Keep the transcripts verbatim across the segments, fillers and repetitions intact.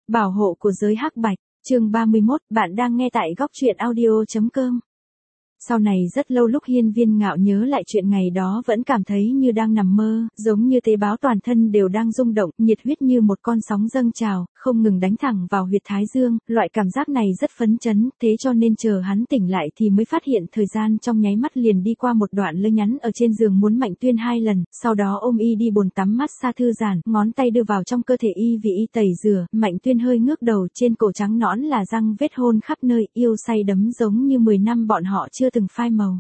Bảo hộ của giới hắc bạch, chương ba mươi mốt, bạn đang nghe tại góc truyện audio chấm com. Sau này rất lâu lúc Hiên Viên Ngạo nhớ lại chuyện ngày đó vẫn cảm thấy như đang nằm mơ, giống như tế bào toàn thân đều đang rung động, nhiệt huyết như một con sóng dâng trào, không ngừng đánh thẳng vào huyệt thái dương, loại cảm giác này rất phấn chấn, thế cho nên chờ hắn tỉnh lại thì mới phát hiện thời gian trong nháy mắt liền đi qua một đoạn lơ nhắn ở trên giường muốn Mạnh Tuyên hai lần, sau đó ôm y đi bồn tắm mát xa thư giãn, ngón tay đưa vào trong cơ thể y vì y tẩy rửa, Mạnh Tuyên hơi ngước đầu, trên cổ trắng nõn là răng vết hôn khắp nơi, yêu say đắm giống như mười năm bọn họ chưa từng phai màu.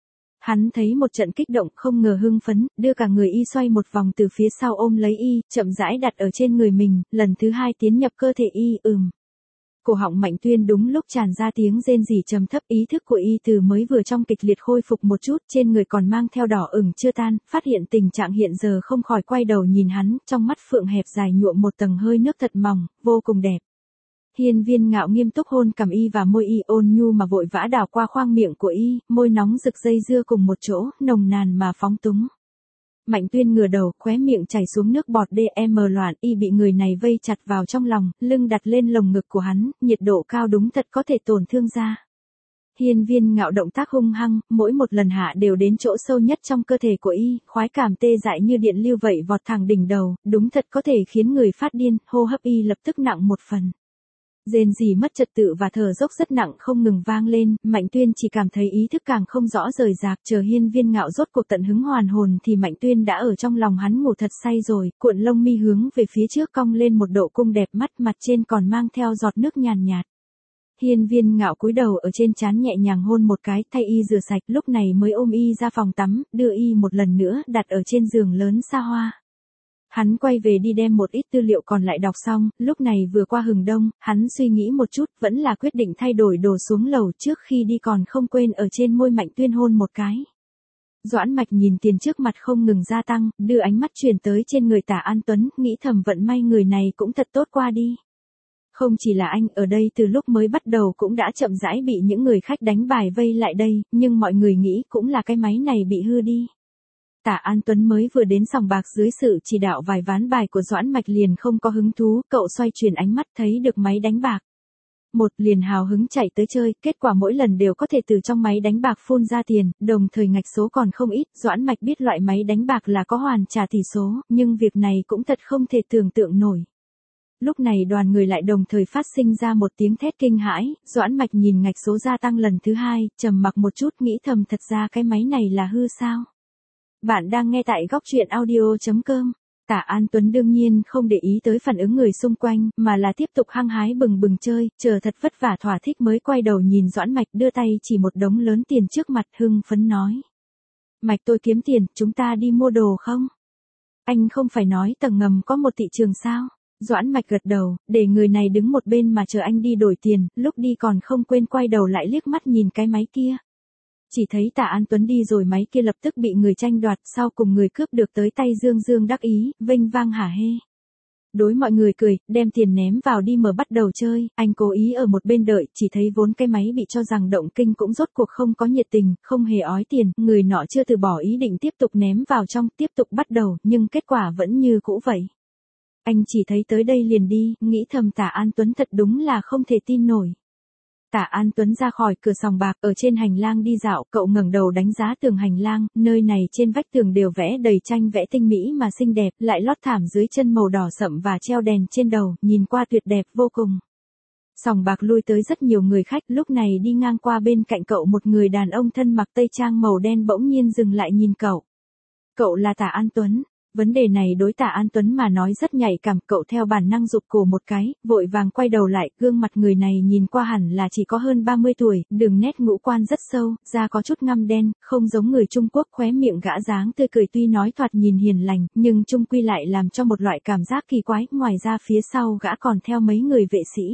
Hắn thấy một trận kích động không ngờ hưng phấn, đưa cả người y xoay một vòng từ phía sau ôm lấy y, chậm rãi đặt ở trên người mình, lần thứ hai tiến nhập cơ thể y, ừm. Cổ họng Mạnh Tuyên đúng lúc tràn ra tiếng rên rỉ trầm thấp, ý thức của y từ mới vừa trong kịch liệt khôi phục một chút, trên người còn mang theo đỏ ửng chưa tan, phát hiện tình trạng hiện giờ không khỏi quay đầu nhìn hắn, trong mắt phượng hẹp dài nhuộm một tầng hơi nước thật mỏng, vô cùng đẹp. Hiên Viên Ngạo nghiêm túc hôn cằm y và môi y, ôn nhu mà vội vã đảo qua khoang miệng của y, môi nóng rực dây dưa cùng một chỗ, nồng nàn mà phóng túng. Mạnh Tuyên ngửa đầu, khóe miệng chảy xuống nước bọt đêm loạn, y bị người này vây chặt vào trong lòng, lưng đặt lên lồng ngực của hắn, nhiệt độ cao đúng thật có thể tổn thương da. Hiên Viên Ngạo động tác hung hăng, mỗi một lần hạ đều đến chỗ sâu nhất trong cơ thể của y, khoái cảm tê dại như điện lưu vậy vọt thẳng đỉnh đầu, đúng thật có thể khiến người phát điên, hô hấp y lập tức nặng một phần. Rên rỉ mất trật tự và thở dốc rất nặng không ngừng vang lên, Mạnh Tuyên chỉ cảm thấy ý thức càng không rõ rời rạc, chờ Hiên Viên Ngạo rốt cuộc tận hứng hoàn hồn thì Mạnh Tuyên đã ở trong lòng hắn ngủ thật say rồi, cuộn lông mi hướng về phía trước cong lên một độ cung đẹp mắt, mặt trên còn mang theo giọt nước nhàn nhạt. Hiên Viên Ngạo cúi đầu ở trên trán nhẹ nhàng hôn một cái, thay y rửa sạch, lúc này mới ôm y ra phòng tắm, đưa y một lần nữa đặt ở trên giường lớn xa hoa. Hắn quay về đi đem một ít tư liệu còn lại đọc xong, lúc này vừa qua hừng đông, hắn suy nghĩ một chút, vẫn là quyết định thay đổi đồ xuống lầu, trước khi đi còn không quên ở trên môi Mạnh Tuyên hôn một cái. Doãn Mạch nhìn tiền trước mặt không ngừng gia tăng, đưa ánh mắt chuyển tới trên người Tả An Tuấn, nghĩ thầm vận may người này cũng thật tốt qua đi. Không chỉ là anh, ở đây từ lúc mới bắt đầu cũng đã chậm rãi bị những người khách đánh bài vây lại đây, nhưng mọi người nghĩ cũng là cái máy này bị hư đi. Tả An Tuấn mới vừa đến sòng bạc dưới sự chỉ đạo vài ván bài của Doãn Mạch liền không có hứng thú, cậu xoay chuyển ánh mắt thấy được máy đánh bạc. Một liền hào hứng chạy tới chơi, kết quả mỗi lần đều có thể từ trong máy đánh bạc phun ra tiền, đồng thời ngạch số còn không ít, Doãn Mạch biết loại máy đánh bạc là có hoàn trả tỷ số, nhưng việc này cũng thật không thể tưởng tượng nổi. Lúc này đoàn người lại đồng thời phát sinh ra một tiếng thét kinh hãi, Doãn Mạch nhìn ngạch số gia tăng lần thứ hai, trầm mặc một chút nghĩ thầm thật ra cái máy này là hư sao. Bạn đang nghe tại góc truyện audio chấm com. Tả An Tuấn đương nhiên không để ý tới phản ứng người xung quanh, mà là tiếp tục hăng hái bừng bừng chơi, chờ thật vất vả thỏa thích mới quay đầu nhìn Doãn Mạch đưa tay chỉ một đống lớn tiền trước mặt hưng phấn nói. Mạch tôi kiếm tiền, chúng ta đi mua đồ không? Anh không phải nói tầng ngầm có một thị trường sao? Doãn Mạch gật đầu, để người này đứng một bên mà chờ anh đi đổi tiền, lúc đi còn không quên quay đầu lại liếc mắt nhìn cái máy kia. Chỉ thấy Tả An Tuấn đi rồi máy kia lập tức bị người tranh đoạt, sau cùng người cướp được tới tay dương dương đắc ý, vênh vang hả hê. Đối mọi người cười, đem tiền ném vào đi mở bắt đầu chơi, anh cố ý ở một bên đợi, chỉ thấy vốn cái máy bị cho rằng động kinh cũng rốt cuộc không có nhiệt tình, không hề ói tiền, người nọ chưa từ bỏ ý định tiếp tục ném vào trong, tiếp tục bắt đầu, nhưng kết quả vẫn như cũ vậy. Anh chỉ thấy tới đây liền đi, nghĩ thầm Tả An Tuấn thật đúng là không thể tin nổi. Tả An Tuấn ra khỏi cửa sòng bạc, ở trên hành lang đi dạo, cậu ngẩng đầu đánh giá tường hành lang, nơi này trên vách tường đều vẽ đầy tranh vẽ tinh mỹ mà xinh đẹp, lại lót thảm dưới chân màu đỏ sậm và treo đèn trên đầu, nhìn qua tuyệt đẹp vô cùng. Sòng bạc lui tới rất nhiều người khách, lúc này đi ngang qua bên cạnh cậu một người đàn ông thân mặc tây trang màu đen bỗng nhiên dừng lại nhìn cậu. Cậu là Tả An Tuấn. Vấn đề này đối Tả An Tuấn mà nói rất nhạy cảm, cậu theo bản năng rụt cổ một cái, vội vàng quay đầu lại, gương mặt người này nhìn qua hẳn là chỉ có hơn ba mươi tuổi, đường nét ngũ quan rất sâu, da có chút ngăm đen, không giống người Trung Quốc, khóe miệng gã dáng tươi cười tuy nói thoạt nhìn hiền lành, nhưng chung quy lại làm cho một loại cảm giác kỳ quái, ngoài ra phía sau gã còn theo mấy người vệ sĩ.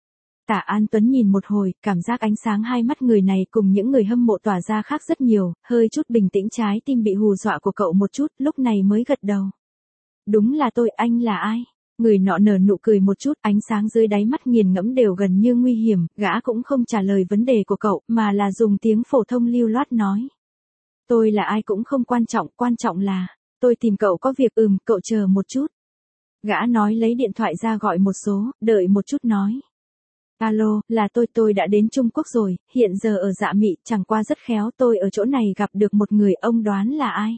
Tả An Tuấn nhìn một hồi, cảm giác ánh sáng hai mắt người này cùng những người hâm mộ tỏa ra khác rất nhiều, hơi chút bình tĩnh trái tim bị hù dọa của cậu một chút, lúc này mới gật đầu. Đúng là tôi, anh là ai? Người nọ nở nụ cười một chút, ánh sáng dưới đáy mắt nghiền ngẫm đều gần như nguy hiểm, gã cũng không trả lời vấn đề của cậu, mà là dùng tiếng phổ thông lưu loát nói. Tôi là ai cũng không quan trọng, quan trọng là, tôi tìm cậu có việc, ừm, cậu chờ một chút. Gã nói lấy điện thoại ra gọi một số, đợi một chút nói. Alo, là tôi tôi đã đến Trung Quốc rồi, hiện giờ ở Dạ Mị, chẳng qua rất khéo tôi ở chỗ này gặp được một người, ông đoán là ai?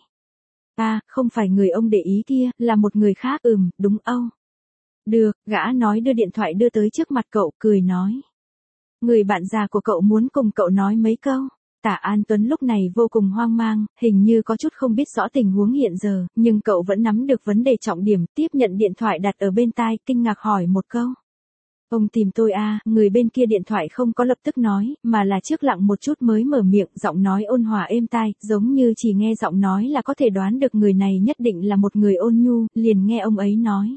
À, không phải người ông để ý kia, là một người khác. Ừm, đúng Âu. Được, gã nói đưa điện thoại đưa tới trước mặt cậu, cười nói. Người bạn già của cậu muốn cùng cậu nói mấy câu. Tả An Tuấn lúc này vô cùng hoang mang, hình như có chút không biết rõ tình huống hiện giờ, nhưng cậu vẫn nắm được vấn đề trọng điểm, tiếp nhận điện thoại đặt ở bên tai, kinh ngạc hỏi một câu. Ông tìm tôi à, người bên kia điện thoại không có lập tức nói, mà là trước lặng một chút mới mở miệng, giọng nói ôn hòa êm tai, giống như chỉ nghe giọng nói là có thể đoán được người này nhất định là một người ôn nhu, liền nghe ông ấy nói.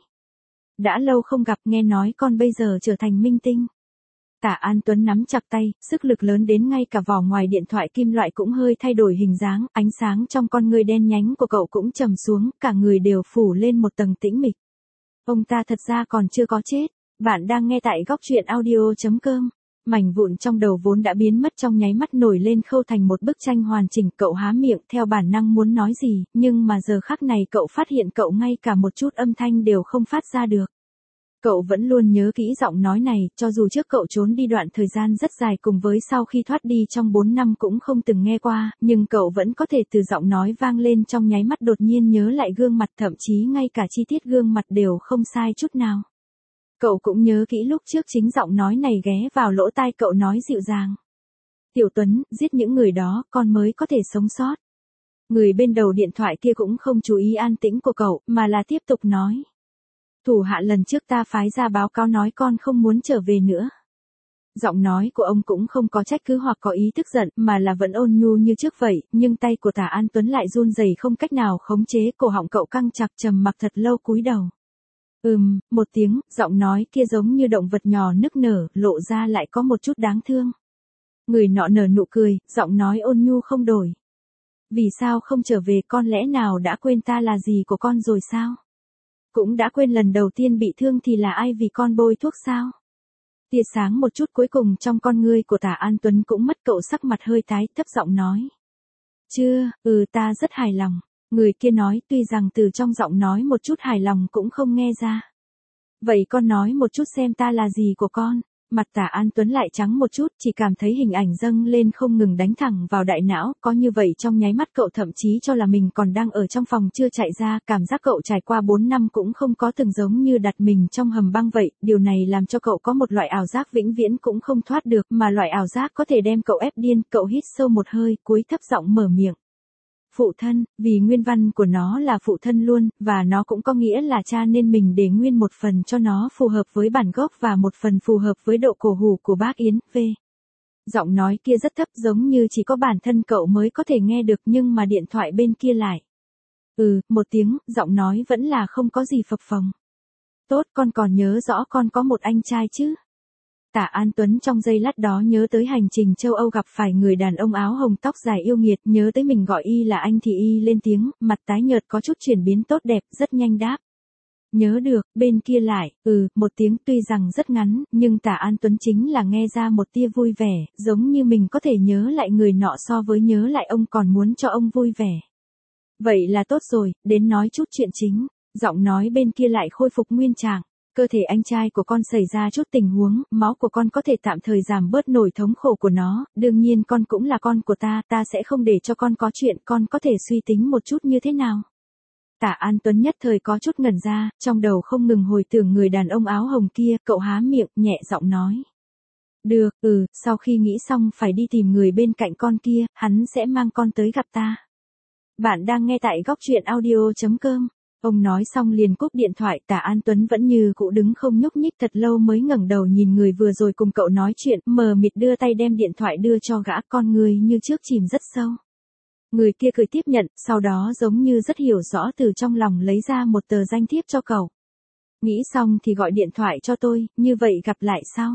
Đã lâu không gặp, nghe nói con bây giờ trở thành minh tinh. Tả An Tuấn nắm chặt tay, sức lực lớn đến ngay cả vỏ ngoài điện thoại kim loại cũng hơi thay đổi hình dáng, ánh sáng trong con ngươi đen nhánh của cậu cũng trầm xuống, cả người đều phủ lên một tầng tĩnh mịch. Ông ta thật ra còn chưa có chết. Bạn đang nghe tại góc truyện audio chấm com. Mảnh vụn trong đầu vốn đã biến mất trong nháy mắt nổi lên khâu thành một bức tranh hoàn chỉnh, cậu há miệng theo bản năng muốn nói gì, nhưng mà giờ khắc này cậu phát hiện cậu ngay cả một chút âm thanh đều không phát ra được. Cậu vẫn luôn nhớ kỹ giọng nói này, cho dù trước cậu trốn đi đoạn thời gian rất dài cùng với sau khi thoát đi trong bốn năm cũng không từng nghe qua, nhưng cậu vẫn có thể từ giọng nói vang lên trong nháy mắt đột nhiên nhớ lại gương mặt, thậm chí ngay cả chi tiết gương mặt đều không sai chút nào. Cậu cũng nhớ kỹ lúc trước chính giọng nói này ghé vào lỗ tai cậu nói dịu dàng. Tiểu Tuấn, giết những người đó, con mới có thể sống sót. Người bên đầu điện thoại kia cũng không chú ý an tĩnh của cậu, mà là tiếp tục nói. Thủ hạ lần trước ta phái ra báo cáo nói con không muốn trở về nữa. Giọng nói của ông cũng không có trách cứ hoặc có ý tức giận, mà là vẫn ôn nhu như trước vậy, nhưng tay của Tả An Tuấn lại run rẩy không cách nào khống chế, cổ họng cậu căng chặt, trầm mặc thật lâu cúi đầu. Ừm, một tiếng, giọng nói kia giống như động vật nhỏ nức nở, lộ ra lại có một chút đáng thương. Người nọ nở nụ cười, giọng nói ôn nhu không đổi. Vì sao không trở về, con lẽ nào đã quên ta là gì của con rồi sao? Cũng đã quên lần đầu tiên bị thương thì là ai vì con bôi thuốc sao? Tia sáng một chút cuối cùng trong con ngươi của Tả An Tuấn cũng mất, cậu sắc mặt hơi tái, thấp giọng nói. Chưa, ừ ta rất hài lòng. Người kia nói, tuy rằng từ trong giọng nói một chút hài lòng cũng không nghe ra. Vậy con nói một chút xem ta là gì của con. Mặt Tả An Tuấn lại trắng một chút, chỉ cảm thấy hình ảnh dâng lên không ngừng đánh thẳng vào đại não, có như vậy trong nháy mắt cậu thậm chí cho là mình còn đang ở trong phòng chưa chạy ra, cảm giác cậu trải qua bốn năm cũng không có từng giống như đặt mình trong hầm băng vậy, điều này làm cho cậu có một loại ảo giác vĩnh viễn cũng không thoát được, mà loại ảo giác có thể đem cậu ép điên, cậu hít sâu một hơi, cúi thấp giọng mở miệng. Phụ thân, vì nguyên văn của nó là phụ thân luôn, và nó cũng có nghĩa là cha nên mình để nguyên một phần cho nó phù hợp với bản gốc và một phần phù hợp với độ cổ hủ của bác Yến, v. Giọng nói kia rất thấp giống như chỉ có bản thân cậu mới có thể nghe được nhưng mà điện thoại bên kia lại. Ừ, một tiếng, giọng nói vẫn là không có gì phập phồng. Tốt, con còn nhớ rõ con có một anh trai chứ? Tả An Tuấn trong giây lát đó nhớ tới hành trình châu Âu gặp phải người đàn ông áo hồng tóc dài yêu nghiệt, nhớ tới mình gọi y là anh thì y lên tiếng, mặt tái nhợt có chút chuyển biến tốt đẹp, rất nhanh đáp. Nhớ được, bên kia lại, ừ, một tiếng tuy rằng rất ngắn, nhưng Tả An Tuấn chính là nghe ra một tia vui vẻ, giống như mình có thể nhớ lại người nọ so với nhớ lại ông còn muốn cho ông vui vẻ. Vậy là tốt rồi, đến nói chút chuyện chính, giọng nói bên kia lại khôi phục nguyên trạng. Cơ thể anh trai của con xảy ra chút tình huống, máu của con có thể tạm thời giảm bớt nỗi thống khổ của nó, đương nhiên con cũng là con của ta, ta sẽ không để cho con có chuyện, con có thể suy tính một chút như thế nào. Tả An Tuấn nhất thời có chút ngẩn ra, trong đầu không ngừng hồi tưởng người đàn ông áo hồng kia, cậu há miệng, nhẹ giọng nói. Được, ừ, sau khi nghĩ xong phải đi tìm người bên cạnh con kia, hắn sẽ mang con tới gặp ta. Bạn đang nghe tại góc truyện audio chấm com. Ông nói xong liền cúp điện thoại, Tả An Tuấn vẫn như cũ đứng không nhúc nhích thật lâu mới ngẩng đầu nhìn người vừa rồi cùng cậu nói chuyện, mờ mịt đưa tay đem điện thoại đưa cho gã, con người như trước chìm rất sâu. Người kia cười tiếp nhận, sau đó giống như rất hiểu rõ từ trong lòng lấy ra một tờ danh thiếp cho cậu. Nghĩ xong thì gọi điện thoại cho tôi, như vậy gặp lại sau.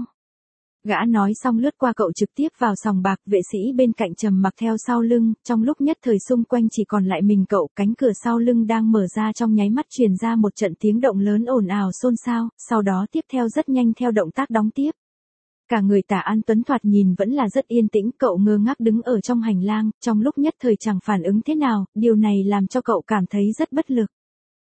Gã nói xong lướt qua cậu trực tiếp vào sòng bạc, vệ sĩ bên cạnh trầm mặc theo sau lưng, trong lúc nhất thời xung quanh chỉ còn lại mình cậu, cánh cửa sau lưng đang mở ra trong nháy mắt truyền ra một trận tiếng động lớn ồn ào xôn xao, sau đó tiếp theo rất nhanh theo động tác đóng tiếp. Cả người Tả An Tuấn thoạt nhìn vẫn là rất yên tĩnh, cậu ngơ ngác đứng ở trong hành lang, trong lúc nhất thời chẳng phản ứng thế nào, điều này làm cho cậu cảm thấy rất bất lực.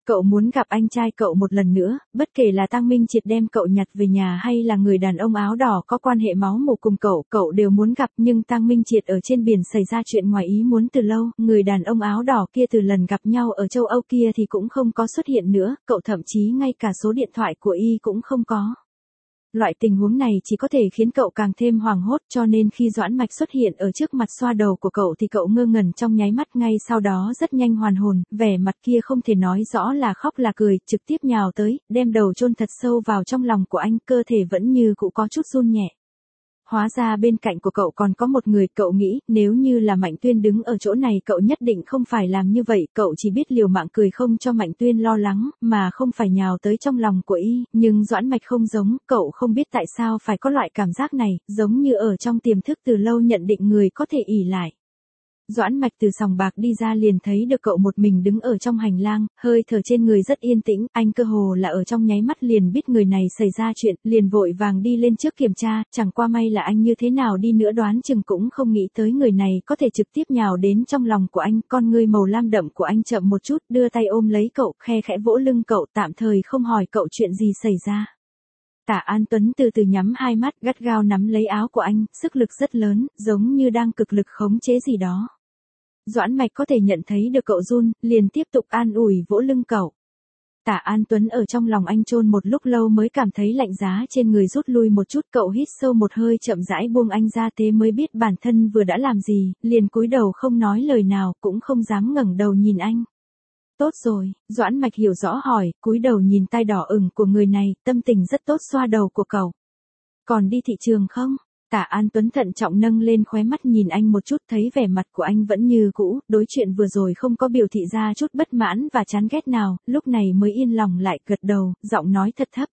Cậu muốn gặp anh trai cậu một lần nữa, bất kể là Tang Minh Triệt đem cậu nhặt về nhà hay là người đàn ông áo đỏ có quan hệ máu mủ cùng cậu, cậu đều muốn gặp, nhưng Tang Minh Triệt ở trên biển xảy ra chuyện ngoài ý muốn từ lâu, người đàn ông áo đỏ kia từ lần gặp nhau ở châu Âu kia thì cũng không có xuất hiện nữa, cậu thậm chí ngay cả số điện thoại của y cũng không có. Loại tình huống này chỉ có thể khiến cậu càng thêm hoảng hốt, cho nên khi Doãn Mạch xuất hiện ở trước mặt xoa đầu của cậu thì cậu ngơ ngẩn trong nháy mắt, ngay sau đó rất nhanh hoàn hồn, vẻ mặt kia không thể nói rõ là khóc là cười, trực tiếp nhào tới, đem đầu chôn thật sâu vào trong lòng của anh, cơ thể vẫn như cũ có chút run nhẹ. Hóa ra bên cạnh của cậu còn có một người, cậu nghĩ, nếu như là Mạnh Tuyên đứng ở chỗ này cậu nhất định không phải làm như vậy, cậu chỉ biết liều mạng cười không cho Mạnh Tuyên lo lắng, mà không phải nhào tới trong lòng của y, nhưng Doãn Mạch không giống, cậu không biết tại sao phải có loại cảm giác này, giống như ở trong tiềm thức từ lâu nhận định người có thể ỷ lại. Doãn Mạch từ sòng bạc đi ra liền thấy được cậu một mình đứng ở trong hành lang, hơi thở trên người rất yên tĩnh, anh cơ hồ là ở trong nháy mắt liền biết người này xảy ra chuyện, liền vội vàng đi lên trước kiểm tra, chẳng qua may là anh như thế nào đi nữa đoán chừng cũng không nghĩ tới người này có thể trực tiếp nhào đến trong lòng của anh, con ngươi màu lam đậm của anh chậm một chút, đưa tay ôm lấy cậu, khe khẽ vỗ lưng cậu, tạm thời không hỏi cậu chuyện gì xảy ra. Tả An Tuấn từ từ nhắm hai mắt, gắt gao nắm lấy áo của anh, sức lực rất lớn, giống như đang cực lực khống chế gì đó. Doãn Mạch có thể nhận thấy được cậu run, liền tiếp tục an ủi vỗ lưng cậu. Tả An Tuấn ở trong lòng anh chôn một lúc lâu mới cảm thấy lạnh giá trên người rút lui một chút, cậu hít sâu một hơi chậm rãi buông anh ra, thế mới biết bản thân vừa đã làm gì, liền cúi đầu không nói lời nào, cũng không dám ngẩng đầu nhìn anh. Tốt rồi, Doãn Mạch hiểu rõ hỏi, cúi đầu nhìn tai đỏ ửng của người này, tâm tình rất tốt xoa đầu của cậu. Còn đi thị trường không? Tả An Tuấn thận trọng nâng lên khóe mắt nhìn anh một chút, thấy vẻ mặt của anh vẫn như cũ, đối chuyện vừa rồi không có biểu thị ra chút bất mãn và chán ghét nào, lúc này mới yên lòng lại, gật đầu, giọng nói thật thấp.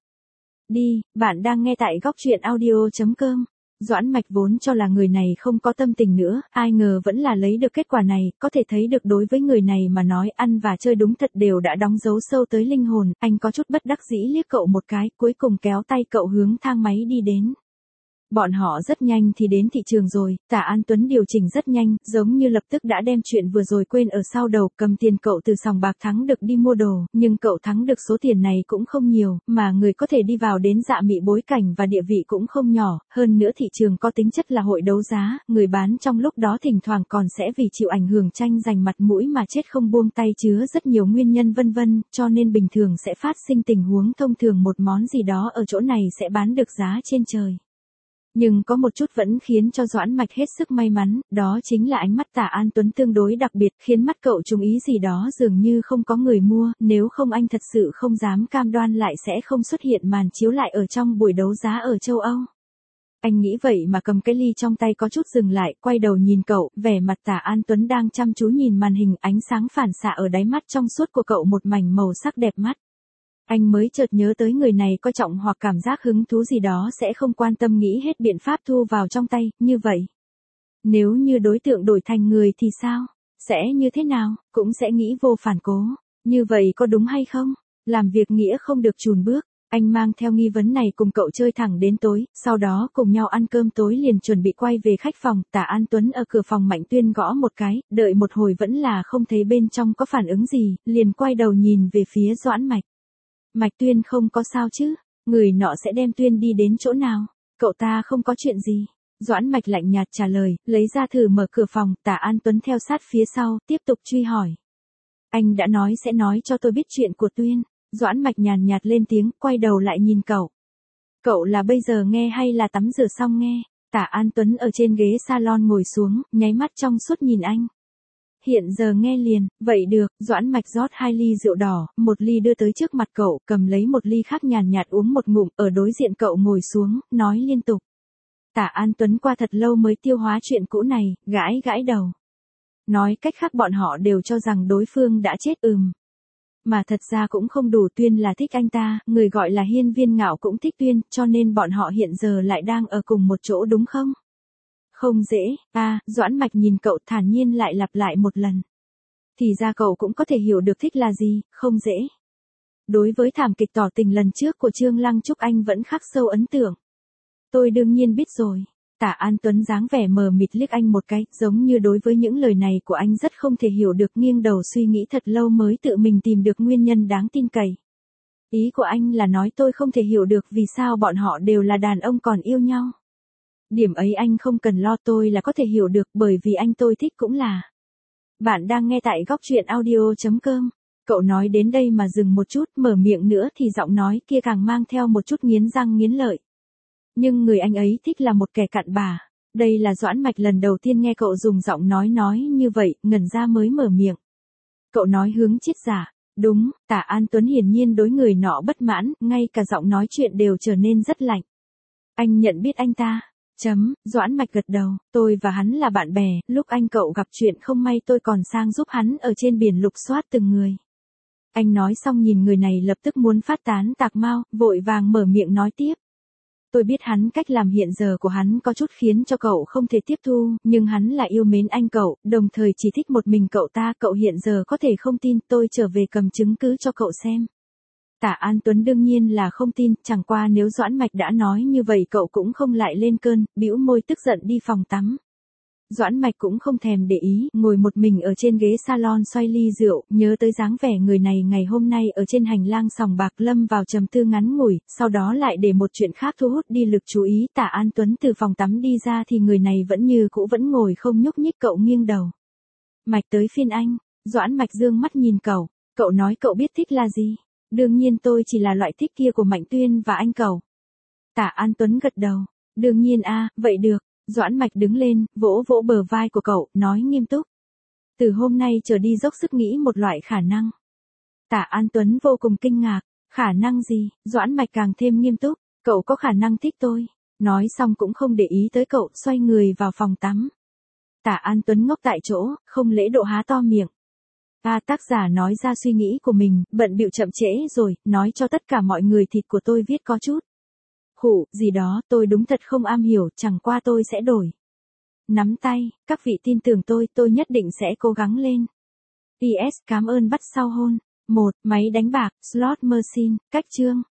Đi, bạn đang nghe tại góc truyện audio chấm com. Doãn Mạch vốn cho là người này không có tâm tình nữa, ai ngờ vẫn là lấy được kết quả này, có thể thấy được đối với người này mà nói ăn và chơi đúng thật đều đã đóng dấu sâu tới linh hồn, anh có chút bất đắc dĩ liếc cậu một cái, cuối cùng kéo tay cậu hướng thang máy đi đến. Bọn họ rất nhanh thì đến thị trường rồi, Tả An Tuấn điều chỉnh rất nhanh, giống như lập tức đã đem chuyện vừa rồi quên ở sau đầu, cầm tiền cậu từ sòng bạc thắng được đi mua đồ, nhưng cậu thắng được số tiền này cũng không nhiều, mà người có thể đi vào đến Dạ Mị bối cảnh và địa vị cũng không nhỏ, hơn nữa thị trường có tính chất là hội đấu giá, người bán trong lúc đó thỉnh thoảng còn sẽ vì chịu ảnh hưởng tranh giành mặt mũi mà chết không buông tay, chứa rất nhiều nguyên nhân vân vân, cho nên bình thường sẽ phát sinh tình huống thông thường một món gì đó ở chỗ này sẽ bán được giá trên trời. Nhưng có một chút vẫn khiến cho Doãn Mạch hết sức may mắn, đó chính là ánh mắt Tả An Tuấn tương đối đặc biệt, khiến mắt cậu chú ý gì đó dường như không có người mua, nếu không anh thật sự không dám cam đoan lại sẽ không xuất hiện màn chiếu lại ở trong buổi đấu giá ở châu Âu. Anh nghĩ vậy mà cầm cái ly trong tay có chút dừng lại, quay đầu nhìn cậu, vẻ mặt Tả An Tuấn đang chăm chú nhìn màn hình, ánh sáng phản xạ ở đáy mắt trong suốt của cậu một mảnh màu sắc đẹp mắt. Anh mới chợt nhớ tới người này coi trọng hoặc cảm giác hứng thú gì đó sẽ không quan tâm, nghĩ hết biện pháp thu vào trong tay, như vậy. Nếu như đối tượng đổi thành người thì sao? Sẽ như thế nào? Cũng sẽ nghĩ vô phản cố. Như vậy có đúng hay không? Làm việc nghĩa không được chùn bước. Anh mang theo nghi vấn này cùng cậu chơi thẳng đến tối, sau đó cùng nhau ăn cơm tối liền chuẩn bị quay về khách phòng. Tả An Tuấn ở cửa phòng Mạnh Tuyên gõ một cái, đợi một hồi vẫn là không thấy bên trong có phản ứng gì, liền quay đầu nhìn về phía Doãn Mạch. Mạch Tuyên không có sao chứ, người nọ sẽ đem Tuyên đi đến chỗ nào, cậu ta không có chuyện gì. Doãn Mạch lạnh nhạt trả lời, lấy ra thử mở cửa phòng, Tả An Tuấn theo sát phía sau, tiếp tục truy hỏi. Anh đã nói sẽ nói cho tôi biết chuyện của Tuyên. Doãn Mạch nhàn nhạt lên tiếng, quay đầu lại nhìn cậu. Cậu là bây giờ nghe hay là tắm rửa xong nghe? Tả An Tuấn ở trên ghế salon ngồi xuống, nháy mắt trong suốt nhìn anh. Hiện giờ nghe liền, vậy được, Doãn Mạch rót hai ly rượu đỏ, một ly đưa tới trước mặt cậu, cầm lấy một ly khác nhàn nhạt uống một ngụm, ở đối diện cậu ngồi xuống, nói liên tục. Tả An Tuấn qua thật lâu mới tiêu hóa chuyện cũ này, gãi gãi đầu. Nói cách khác bọn họ đều cho rằng đối phương đã chết ừm. Mà thật ra cũng không đủ, Tuyên là thích anh ta, người gọi là Hiên Viên Ngạo cũng thích Tuyên, cho nên bọn họ hiện giờ lại đang ở cùng một chỗ đúng không? Không dễ, à, Doãn Mạch nhìn cậu thản nhiên lại lặp lại một lần. Thì ra cậu cũng có thể hiểu được thích là gì, không dễ. Đối với thảm kịch tỏ tình lần trước của Trương Lăng Trúc anh vẫn khắc sâu ấn tượng. Tôi đương nhiên biết rồi. Tạ An Tuấn dáng vẻ mờ mịt liếc anh một cái, giống như đối với những lời này của anh rất không thể hiểu được, nghiêng đầu suy nghĩ thật lâu mới tự mình tìm được nguyên nhân đáng tin cậy. Ý của anh là nói tôi không thể hiểu được vì sao bọn họ đều là đàn ông còn yêu nhau. Điểm ấy anh không cần lo, tôi là có thể hiểu được, bởi vì anh tôi thích cũng là. Bạn đang nghe tại góc truyện audio chấm com. Cậu nói đến đây mà dừng một chút, mở miệng nữa thì giọng nói kia càng mang theo một chút nghiến răng nghiến lợi. Nhưng người anh ấy thích là một kẻ cặn bã. Đây là Doãn Mạch lần đầu tiên nghe cậu dùng giọng nói nói như vậy, ngẩn ra mới mở miệng. Cậu nói hướng triết giả. Đúng, Tạ An Tuấn hiển nhiên đối người nọ bất mãn, ngay cả giọng nói chuyện đều trở nên rất lạnh. Anh nhận biết anh ta. Chấm, Doãn Mạch gật đầu, tôi và hắn là bạn bè, lúc anh cậu gặp chuyện không may tôi còn sang giúp hắn ở trên biển lục soát từng người. Anh nói xong nhìn người này lập tức muốn phát tán tạc mau, vội vàng mở miệng nói tiếp. Tôi biết hắn cách làm hiện giờ của hắn có chút khiến cho cậu không thể tiếp thu, nhưng hắn là yêu mến anh cậu, đồng thời chỉ thích một mình cậu ta, cậu hiện giờ có thể không tin, tôi trở về cầm chứng cứ cho cậu xem. Tạ An Tuấn đương nhiên là không tin, chẳng qua nếu Doãn Mạch đã nói như vậy cậu cũng không lại lên cơn, bĩu môi tức giận đi phòng tắm. Doãn Mạch cũng không thèm để ý, ngồi một mình ở trên ghế salon xoay ly rượu, nhớ tới dáng vẻ người này ngày hôm nay ở trên hành lang sòng bạc, lâm vào trầm tư ngắn ngủi, sau đó lại để một chuyện khác thu hút đi lực chú ý. Tạ An Tuấn từ phòng tắm đi ra thì người này vẫn như cũ vẫn ngồi không nhúc nhích, cậu nghiêng đầu. Mạch tới phiên anh. Doãn Mạch dương mắt nhìn cậu, cậu nói cậu biết thích là gì? Đương nhiên tôi chỉ là loại thích kia của Mạnh Tuyên và anh cậu. Tạ An Tuấn gật đầu. Đương nhiên a, vậy được. Doãn Mạch đứng lên, vỗ vỗ bờ vai của cậu, nói nghiêm túc. Từ hôm nay trở đi dốc sức nghĩ một loại khả năng. Tạ An Tuấn vô cùng kinh ngạc. Khả năng gì? Doãn Mạch càng thêm nghiêm túc. Cậu có khả năng thích tôi. Nói xong cũng không để ý tới cậu, xoay người vào phòng tắm. Tạ An Tuấn ngốc tại chỗ, không lễ độ há to miệng. À, tác giả nói ra suy nghĩ của mình, bận bịu chậm trễ rồi, nói cho tất cả mọi người thịt của tôi viết có chút. Khủ, gì đó, tôi đúng thật không am hiểu, chẳng qua tôi sẽ đổi. Nắm tay, các vị tin tưởng tôi, tôi nhất định sẽ cố gắng lên. pê ét, cảm ơn bắt sau hôn. một. Máy đánh bạc, slot machine, cách chương.